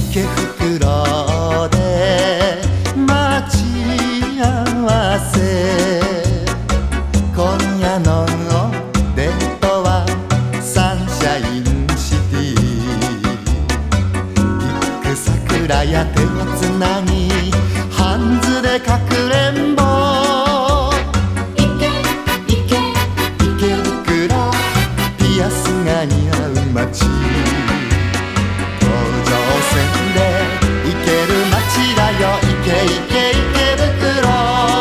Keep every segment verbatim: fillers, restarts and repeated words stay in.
池袋で待ち合わせ、今夜のデートはサンシャインシティ。行く桜や手をつなぎ、ハンズでかくれんぼ。池池池袋、ピアスが似合う街、東上線で行ける街だよ。池池池袋、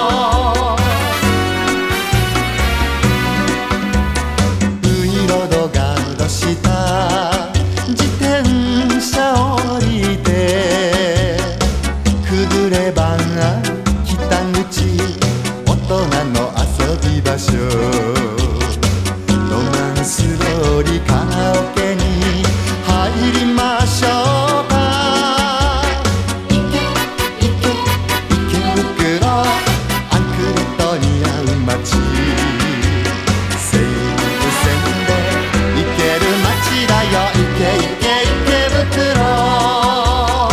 ウイロードガードした自転車降りて、くぐれば北口、大人の遊び場所。ロマンス通りカラオケに入りましょうか。池池池袋、アンクレットに合う街、西武線で行ける街だよ。池池池袋、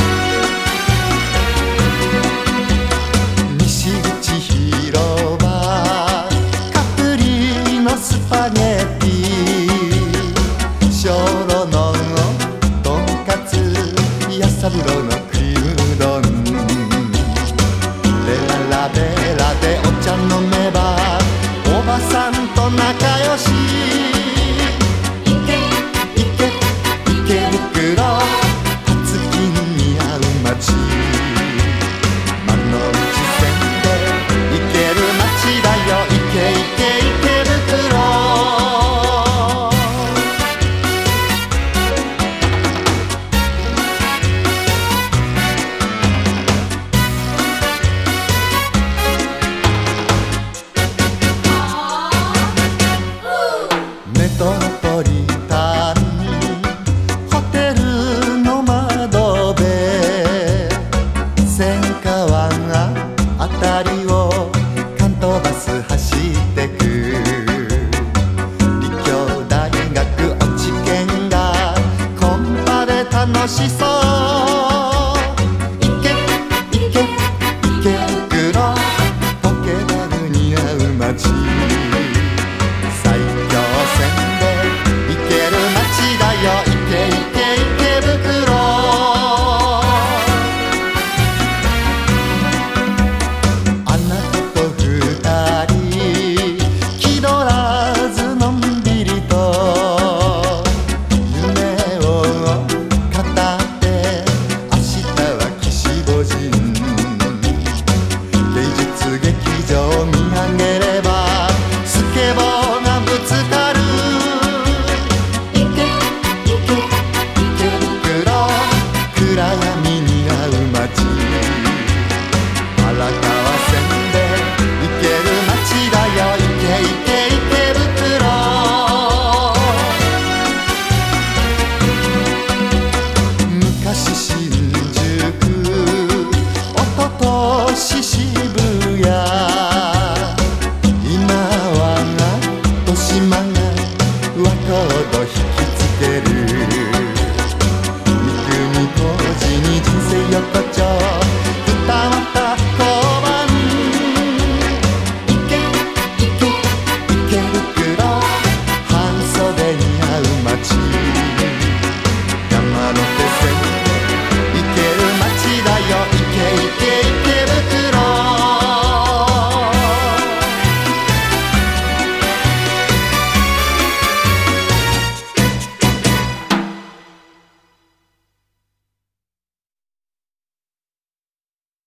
西口広場、カプリのスパゲッティ、小炉のとんかつ、やさぶろのクリームうどん。ベララベラでお茶飲めばおばさんと仲良し。池池池袋、初金に合う街、丸の内線で行ける街だよ。池池池袋、メトロポリタンホテルの窓辺、千川あたりを関東バス走ってく。立教大学落ち研がコンパで楽しそう。池池池袋、ポケベルに合う街、埼京線で行ける街だよ。池池池袋、あなたと二人気取らずのんびりと夢を語って、明日は岸母神。芸術劇場を見上げればスケボーがぶつかる。池池池袋、暗闇に合う街、荒川線で行ける街だよ。池池池袋、昔新宿、おととし渋谷、今は豊島が若人引きつける。三国工事に人生横